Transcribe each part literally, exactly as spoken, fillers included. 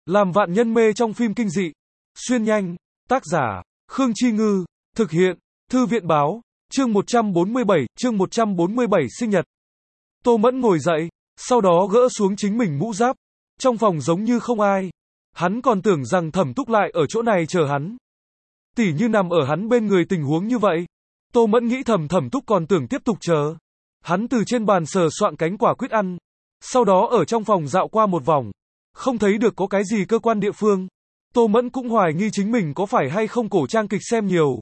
Làm vạn nhân mê trong phim kinh dị. Xuyên nhanh. Tác giả, Khương Chi Ngư. Thực hiện, Thư viện báo. Chương một trăm bốn mươi bảy, chương một trăm bốn mươi bảy sinh nhật. Tô Mẫn ngồi dậy, sau đó gỡ xuống chính mình mũ giáp. Trong phòng giống như không ai. Hắn còn tưởng rằng Thẩm Túc lại ở chỗ này chờ hắn. Tỉ như nằm ở hắn bên người tình huống như vậy. Tô Mẫn nghĩ thầm Thẩm Túc còn tưởng tiếp tục chờ. Hắn từ trên bàn sờ soạn cánh quả quýt ăn. Sau đó ở trong phòng dạo qua một vòng. Không thấy được có cái gì cơ quan địa phương. Tô Mẫn cũng hoài nghi chính mình có phải hay không cổ trang kịch xem nhiều.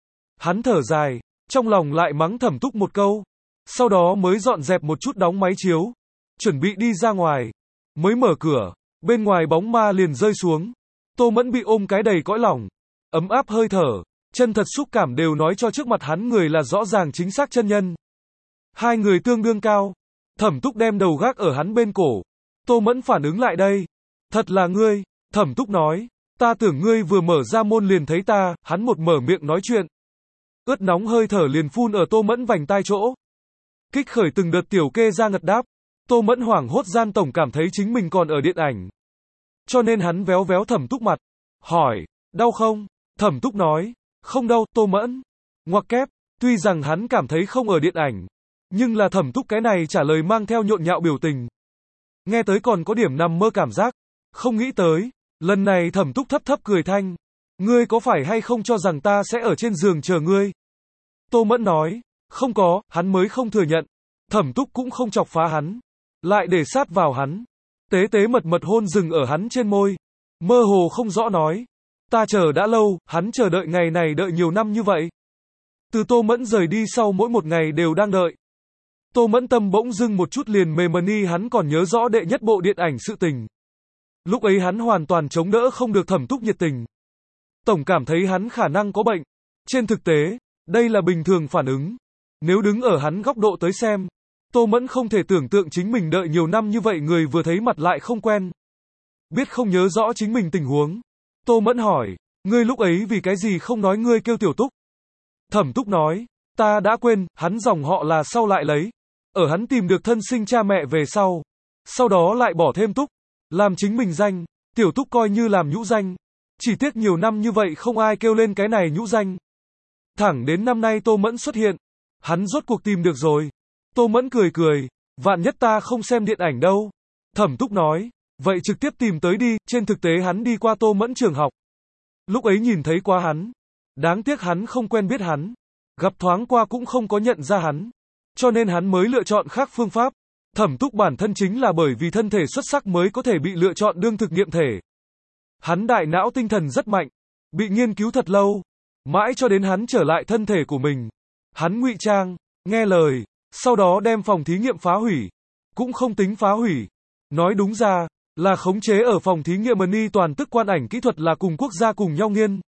Hắn thở dài, trong lòng lại mắng Thẩm Túc một câu. Sau đó mới dọn dẹp một chút đóng máy chiếu. Chuẩn bị đi ra ngoài. Mới mở cửa, bên ngoài bóng ma liền rơi xuống. Tô Mẫn bị ôm cái đầy cõi lòng. Ấm áp hơi thở, chân thật xúc cảm đều nói cho trước mặt hắn người là rõ ràng chính xác chân nhân. Hai người tương đương cao. Thẩm Túc đem đầu gác ở hắn bên cổ. Tô Mẫn phản ứng lại đây. Thật là ngươi, Thẩm Túc nói. Ta tưởng ngươi vừa mở ra môn liền thấy ta, hắn một mở miệng nói chuyện. Ướt nóng hơi thở liền phun ở Tô Mẫn vành tai chỗ. Kích khởi từng đợt tiểu kê ra ngật đáp. Tô Mẫn hoảng hốt gian tổng cảm thấy chính mình còn ở điện ảnh. Cho nên hắn véo véo Thẩm Túc mặt. Hỏi, đau không? Thẩm Túc nói, không đau, Tô Mẫn. Ngoặc kép, tuy rằng hắn cảm thấy không ở điện ảnh. Nhưng là Thẩm Túc cái này trả lời mang theo nhộn nhạo biểu tình. Nghe tới còn có điểm nằm mơ cảm giác. Không nghĩ tới, lần này Thẩm Túc thấp thấp cười thanh. Ngươi có phải hay không cho rằng ta sẽ ở trên giường chờ ngươi? Tô Mẫn nói, không có, hắn mới không thừa nhận. Thẩm Túc cũng không chọc phá hắn. Lại để sát vào hắn. Tế tế mật mật hôn dừng ở hắn trên môi. Mơ hồ không rõ nói. Ta chờ đã lâu, hắn chờ đợi ngày này đợi nhiều năm như vậy. Từ Tô Mẫn rời đi sau mỗi một ngày đều đang đợi. Tô Mẫn tâm bỗng dưng một chút liền mềm mờ ni hắn còn nhớ rõ đệ nhất bộ điện ảnh sự tình. Lúc ấy hắn hoàn toàn chống đỡ không được Thẩm Túc nhiệt tình. Tổng cảm thấy hắn khả năng có bệnh. Trên thực tế, đây là bình thường phản ứng. Nếu đứng ở hắn góc độ tới xem, Tô Mẫn không thể tưởng tượng chính mình đợi nhiều năm như vậy người vừa thấy mặt lại không quen. Biết không nhớ rõ chính mình tình huống. Tô Mẫn hỏi, ngươi lúc ấy vì cái gì không nói ngươi kêu Tiểu Túc? Thẩm Túc nói, ta đã quên, hắn dòng họ là sau lại lấy. Ở hắn tìm được thân sinh cha mẹ về sau. Sau đó lại bỏ thêm Túc. Làm chính mình danh, Tiểu Túc coi như làm nhũ danh. Chỉ tiếc nhiều năm như vậy không ai kêu lên cái này nhũ danh. Thẳng đến năm nay Tô Mẫn xuất hiện. Hắn rốt cuộc tìm được rồi. Tô Mẫn cười cười, vạn nhất ta không xem điện ảnh đâu. Thẩm Túc nói, vậy trực tiếp tìm tới đi, trên thực tế hắn đi qua Tô Mẫn trường học. Lúc ấy nhìn thấy qua hắn. Đáng tiếc hắn không quen biết hắn. Gặp thoáng qua cũng không có nhận ra hắn. Cho nên hắn mới lựa chọn khác phương pháp. Thẩm Túc bản thân chính là bởi vì thân thể xuất sắc mới có thể bị lựa chọn đương thực nghiệm thể. Hắn đại não tinh thần rất mạnh. Bị nghiên cứu thật lâu. Mãi cho đến hắn trở lại thân thể của mình. Hắn ngụy trang, nghe lời. Sau đó đem phòng thí nghiệm phá hủy. Cũng không tính phá hủy. Nói đúng ra, là khống chế ở phòng thí nghiệm Mani toàn tức quan ảnh kỹ thuật là cùng quốc gia cùng nhau nghiên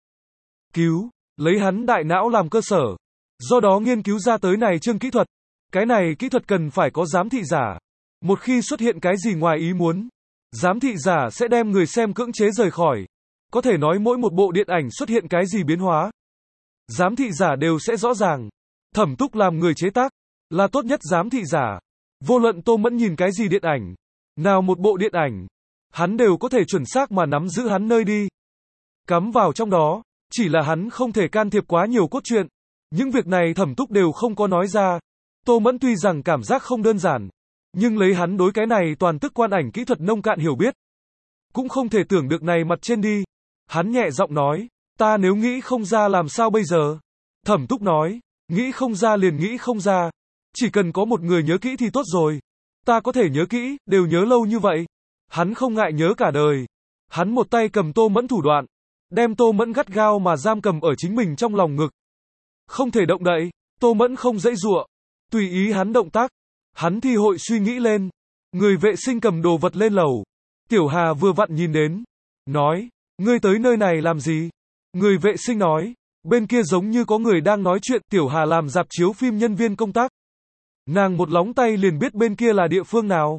cứu. Lấy hắn đại não làm cơ sở. Do đó nghiên cứu ra tới này chương kỹ thuật. Cái này kỹ thuật cần phải có giám thị giả. Một khi xuất hiện cái gì ngoài ý muốn, giám thị giả sẽ đem người xem cưỡng chế rời khỏi. Có thể nói mỗi một bộ điện ảnh xuất hiện cái gì biến hóa, giám thị giả đều sẽ rõ ràng. Thẩm Túc làm người chế tác, là tốt nhất giám thị giả. Vô luận Tô Mẫn nhìn cái gì điện ảnh, nào một bộ điện ảnh, hắn đều có thể chuẩn xác mà nắm giữ hắn nơi đi. Cắm vào trong đó, chỉ là hắn không thể can thiệp quá nhiều cốt truyện. Những việc này Thẩm Túc đều không có nói ra. Tô Mẫn tuy rằng cảm giác không đơn giản, nhưng lấy hắn đối cái này toàn tức quan ảnh kỹ thuật nông cạn hiểu biết, cũng không thể tưởng được này mặt trên đi. Hắn nhẹ giọng nói, ta nếu nghĩ không ra làm sao bây giờ? Thẩm Túc nói, nghĩ không ra liền nghĩ không ra. Chỉ cần có một người nhớ kỹ thì tốt rồi. Ta có thể nhớ kỹ, đều nhớ lâu như vậy. Hắn không ngại nhớ cả đời. Hắn một tay cầm Tô Mẫn thủ đoạn, đem Tô Mẫn gắt gao mà giam cầm ở chính mình trong lòng ngực. Không thể động đậy, Tô Mẫn không dãy giụa. Tùy ý hắn động tác. Hắn thi hội suy nghĩ lên. Người vệ sinh cầm đồ vật lên lầu. Tiểu Hà vừa vặn nhìn đến. Nói, ngươi tới nơi này làm gì? Người vệ sinh nói, bên kia giống như có người đang nói chuyện. Tiểu Hà làm rạp chiếu phim nhân viên công tác. Nàng một lóng tay liền biết bên kia là địa phương nào.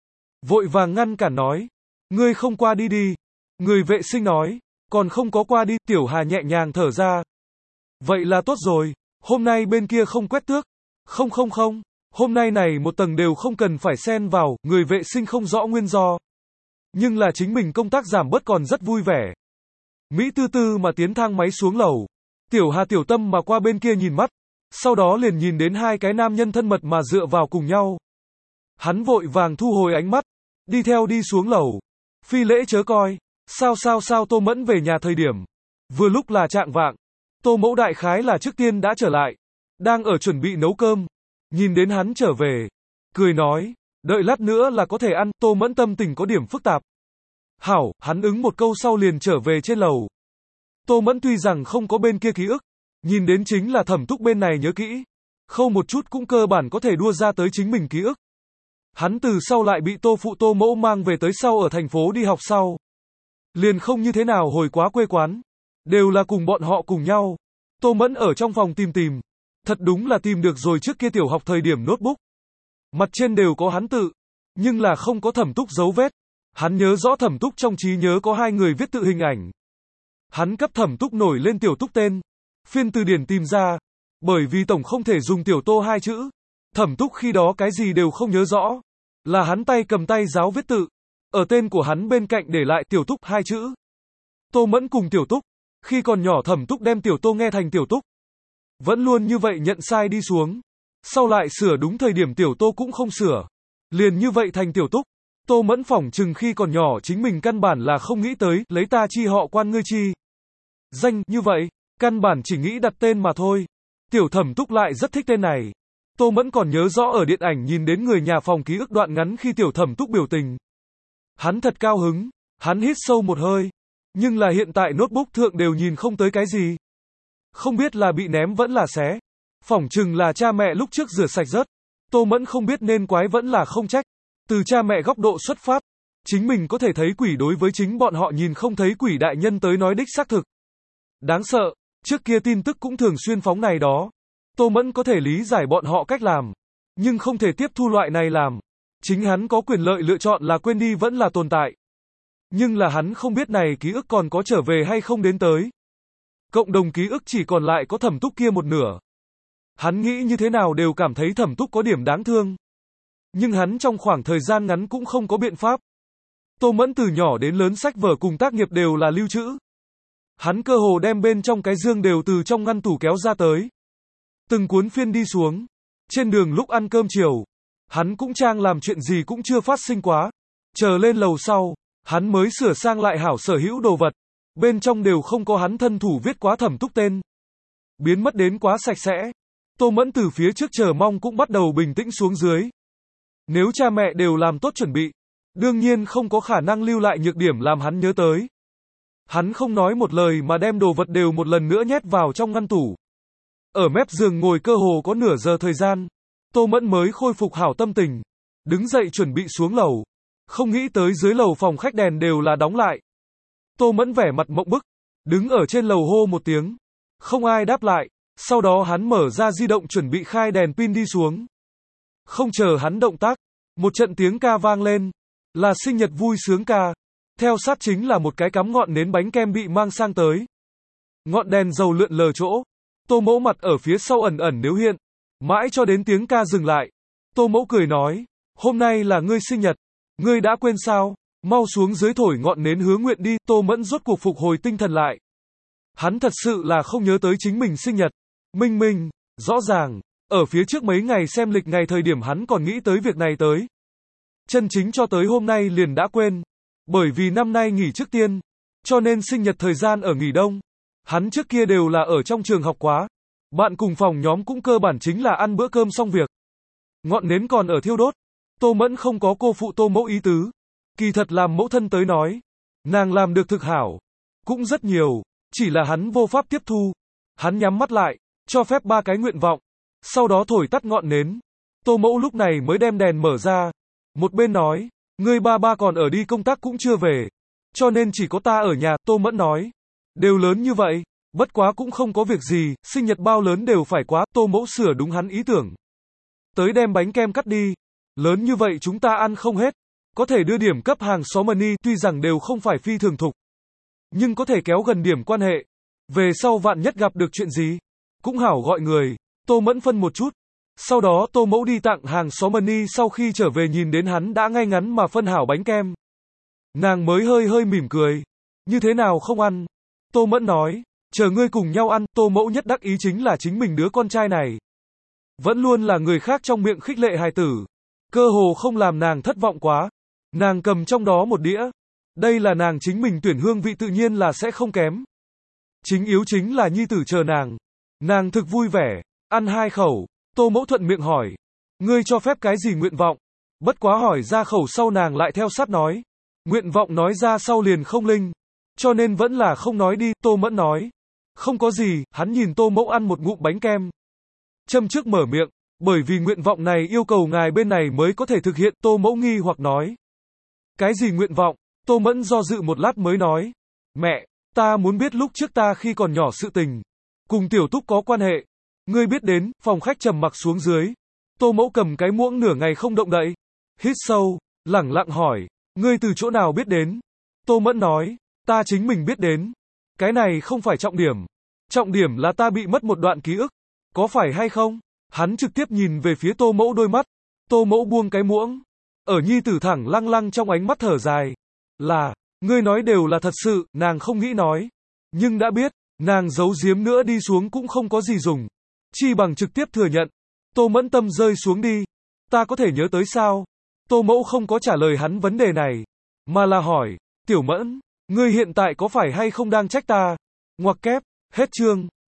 Vội vàng ngăn cản nói, ngươi không qua đi đi. Người vệ sinh nói, còn không có qua đi. Tiểu Hà nhẹ nhàng thở ra. Vậy là tốt rồi, hôm nay bên kia không quét tước. Không không không, hôm nay này một tầng đều không cần phải xen vào. Người vệ sinh không rõ nguyên do. Nhưng là chính mình công tác giảm bớt còn rất vui vẻ. Mỹ tư tư mà tiến thang máy xuống lầu. Tiểu Hà tiểu tâm mà qua bên kia nhìn mắt. Sau đó liền nhìn đến hai cái nam nhân thân mật mà dựa vào cùng nhau. Hắn vội vàng thu hồi ánh mắt. Đi theo đi xuống lầu. Phi lễ chớ coi. Sao sao sao Tô Mẫn về nhà thời điểm. Vừa lúc là trạng vạng. Tô Mẫu đại khái là trước tiên đã trở lại. Đang ở chuẩn bị nấu cơm. Nhìn đến hắn trở về. Cười nói. Đợi lát nữa là có thể ăn. Tô Mẫn tâm tình có điểm phức tạp. Hảo, hắn ứng một câu sau liền trở về trên lầu. Tô Mẫn tuy rằng không có bên kia ký ức. Nhìn đến chính là Thẩm Túc bên này nhớ kỹ. Không một chút cũng cơ bản có thể đua ra tới chính mình ký ức. Hắn từ sau lại bị Tô Phụ Tô Mẫu mang về tới sau ở thành phố đi học sau. Liền không như thế nào hồi quá quê quán. Đều là cùng bọn họ cùng nhau. Tô Mẫn ở trong phòng tìm tìm. Thật đúng là tìm được rồi trước kia tiểu học thời điểm notebook. Mặt trên đều có hắn tự. Nhưng là không có Thẩm Túc dấu vết. Hắn nhớ rõ Thẩm Túc trong trí nhớ có hai người viết tự hình ảnh. Hắn cấp Thẩm Túc nổi lên tiểu Túc tên. Phiên từ điển tìm ra. Bởi vì tổng không thể dùng tiểu Tô hai chữ. Thẩm Túc khi đó cái gì đều không nhớ rõ. Là hắn tay cầm tay giáo viết tự. Ở tên của hắn bên cạnh để lại tiểu Túc hai chữ. Tô Mẫn cùng tiểu Túc. Khi còn nhỏ Thẩm Túc đem tiểu Tô nghe thành tiểu Túc. Vẫn luôn như vậy nhận sai đi xuống. Sau lại sửa đúng thời điểm tiểu Tô cũng không sửa. Liền như vậy thành tiểu Túc. Tô Mẫn phỏng chừng khi còn nhỏ chính mình căn bản là không nghĩ tới, lấy ta chi họ quan ngươi chi. Danh, như vậy, căn bản chỉ nghĩ đặt tên mà thôi. Tiểu Thẩm Túc lại rất thích tên này. Tô Mẫn còn nhớ rõ ở điện ảnh nhìn đến người nhà phòng ký ức đoạn ngắn khi Tiểu Thẩm Túc biểu tình. Hắn thật cao hứng, hắn hít sâu một hơi. Nhưng là hiện tại notebook thượng đều nhìn không tới cái gì. Không biết là bị ném vẫn là xé. Phỏng chừng là cha mẹ lúc trước rửa sạch rớt. Tô Mẫn không biết nên quái vẫn là không trách. Từ cha mẹ góc độ xuất phát, chính mình có thể thấy quỷ đối với chính bọn họ nhìn không thấy quỷ đại nhân tới nói đích xác thực. Đáng sợ, trước kia tin tức cũng thường xuyên phóng này đó. Tô Mẫn có thể lý giải bọn họ cách làm, nhưng không thể tiếp thu loại này làm. Chính hắn có quyền lợi lựa chọn là quên đi vẫn là tồn tại. Nhưng là hắn không biết này ký ức còn có trở về hay không đến tới. Cộng đồng ký ức chỉ còn lại có Thẩm Túc kia một nửa. Hắn nghĩ như thế nào đều cảm thấy Thẩm Túc có điểm đáng thương. Nhưng hắn trong khoảng thời gian ngắn cũng không có biện pháp. Tô Mẫn từ nhỏ đến lớn sách vở cùng tác nghiệp đều là lưu trữ. Hắn cơ hồ đem bên trong cái dương đều từ trong ngăn tủ kéo ra tới. Từng cuốn phiên đi xuống. Trên đường lúc ăn cơm chiều, hắn cũng trang làm chuyện gì cũng chưa phát sinh quá. Chờ lên lầu sau, hắn mới sửa sang lại hảo sở hữu đồ vật. Bên trong đều không có hắn thân thủ viết quá Thẩm Túc tên. Biến mất đến quá sạch sẽ. Tô Mẫn từ phía trước chờ mong cũng bắt đầu bình tĩnh xuống dưới. Nếu cha mẹ đều làm tốt chuẩn bị, đương nhiên không có khả năng lưu lại nhược điểm làm hắn nhớ tới. Hắn không nói một lời mà đem đồ vật đều một lần nữa nhét vào trong ngăn tủ. Ở mép giường ngồi cơ hồ có nửa giờ thời gian, Tô Mẫn mới khôi phục hảo tâm tình. Đứng dậy chuẩn bị xuống lầu. Không nghĩ tới dưới lầu phòng khách đèn đều là đóng lại. Tô Mẫn vẻ mặt mộng bức, đứng ở trên lầu hô một tiếng. Không ai đáp lại. Sau đó hắn mở ra di động chuẩn bị khai đèn pin đi xuống. Không chờ hắn động tác, một trận tiếng ca vang lên. Là sinh nhật vui sướng ca. Theo sát chính là một cái cắm ngọn nến bánh kem bị mang sang tới. Ngọn đèn dầu lượn lờ chỗ. Tô Mẫu mặt ở phía sau ẩn ẩn nếu hiện. Mãi cho đến tiếng ca dừng lại. Tô Mẫu cười nói. Hôm nay là ngươi sinh nhật. Ngươi đã quên sao? Mau xuống dưới thổi ngọn nến hứa nguyện đi. Tô Mẫn rốt cuộc phục hồi tinh thần lại. Hắn thật sự là không nhớ tới chính mình sinh nhật. Minh minh, rõ ràng. Ở phía trước mấy ngày xem lịch ngày thời điểm hắn còn nghĩ tới việc này tới. Chân chính cho tới hôm nay liền đã quên. Bởi vì năm nay nghỉ trước tiên. Cho nên sinh nhật thời gian ở nghỉ đông. Hắn trước kia đều là ở trong trường học quá. Bạn cùng phòng nhóm cũng cơ bản chính là ăn bữa cơm xong việc. Ngọn nến còn ở thiêu đốt. Tô Mẫn không có cô phụ Tô Mẫu ý tứ. Kỳ thật làm mẫu thân tới nói. Nàng làm được thực hảo. Cũng rất nhiều. Chỉ là hắn vô pháp tiếp thu. Hắn nhắm mắt lại. Cho phép ba cái nguyện vọng. Sau đó thổi tắt ngọn nến. Tô Mẫu lúc này mới đem đèn mở ra. Một bên nói. Ngươi ba ba còn ở đi công tác cũng chưa về. Cho nên chỉ có ta ở nhà. Tô Mẫn nói. Đều lớn như vậy. Bất quá cũng không có việc gì. Sinh nhật bao lớn đều phải quá. Tô Mẫu sửa đúng hắn ý tưởng. Tới đem bánh kem cắt đi. Lớn như vậy chúng ta ăn không hết. Có thể đưa điểm cấp hàng xóm money. Tuy rằng đều không phải phi thường thục. Nhưng có thể kéo gần điểm quan hệ. Về sau vạn nhất gặp được chuyện gì. Cũng hảo gọi người. Tô Mẫn phân một chút. Sau đó Tô Mẫu đi tặng hàng xóm money sau khi trở về nhìn đến hắn đã ngay ngắn mà phân hảo bánh kem. Nàng mới hơi hơi mỉm cười. Như thế nào không ăn? Tô Mẫn nói. Chờ ngươi cùng nhau ăn, Tô Mẫu nhất đắc ý chính là chính mình đứa con trai này. Vẫn luôn là người khác trong miệng khích lệ hài tử. Cơ hồ không làm nàng thất vọng quá. Nàng cầm trong đó một đĩa. Đây là nàng chính mình tuyển, hương vị tự nhiên là sẽ không kém. Chính yếu chính là nhi tử chờ nàng. Nàng thực vui vẻ. Ăn hai khẩu. Tô Mẫu thuận miệng hỏi. Ngươi cho phép cái gì nguyện vọng? Bất quá hỏi ra khẩu sau nàng lại theo sát nói. Nguyện vọng nói ra sau liền không linh. Cho nên vẫn là không nói đi, Tô Mẫn nói. Không có gì, hắn nhìn Tô Mẫu ăn một ngụm bánh kem. Châm trước mở miệng, bởi vì nguyện vọng này yêu cầu ngài bên này mới có thể thực hiện, Tô Mẫu nghi hoặc nói. Cái gì nguyện vọng? Tô Mẫn do dự một lát mới nói. Mẹ, ta muốn biết lúc trước ta khi còn nhỏ sự tình. Cùng Tiểu Túc có quan hệ. Ngươi biết đến, phòng khách trầm mặc xuống dưới. Tô Mẫu cầm cái muỗng nửa ngày không động đậy. Hít sâu, lẳng lặng hỏi. Ngươi từ chỗ nào biết đến? Tô Mẫn nói. Ta chính mình biết đến. Cái này không phải trọng điểm. Trọng điểm là ta bị mất một đoạn ký ức. Có phải hay không? Hắn trực tiếp nhìn về phía Tô Mẫu đôi mắt. Tô Mẫu buông cái muỗng. Ở nhi tử thẳng lăng lăng trong ánh mắt thở dài. Là, ngươi nói đều là thật sự, nàng không nghĩ nói. Nhưng đã biết, nàng giấu giếm nữa đi xuống cũng không có gì dùng. Chi bằng trực tiếp thừa nhận. Tô Mẫn tâm rơi xuống đi. Ta có thể nhớ tới sao? Tô Mẫu không có trả lời hắn vấn đề này. Mà là hỏi, Tiểu Mẫn, ngươi hiện tại có phải hay không đang trách ta? Ngoặc kép, hết chương.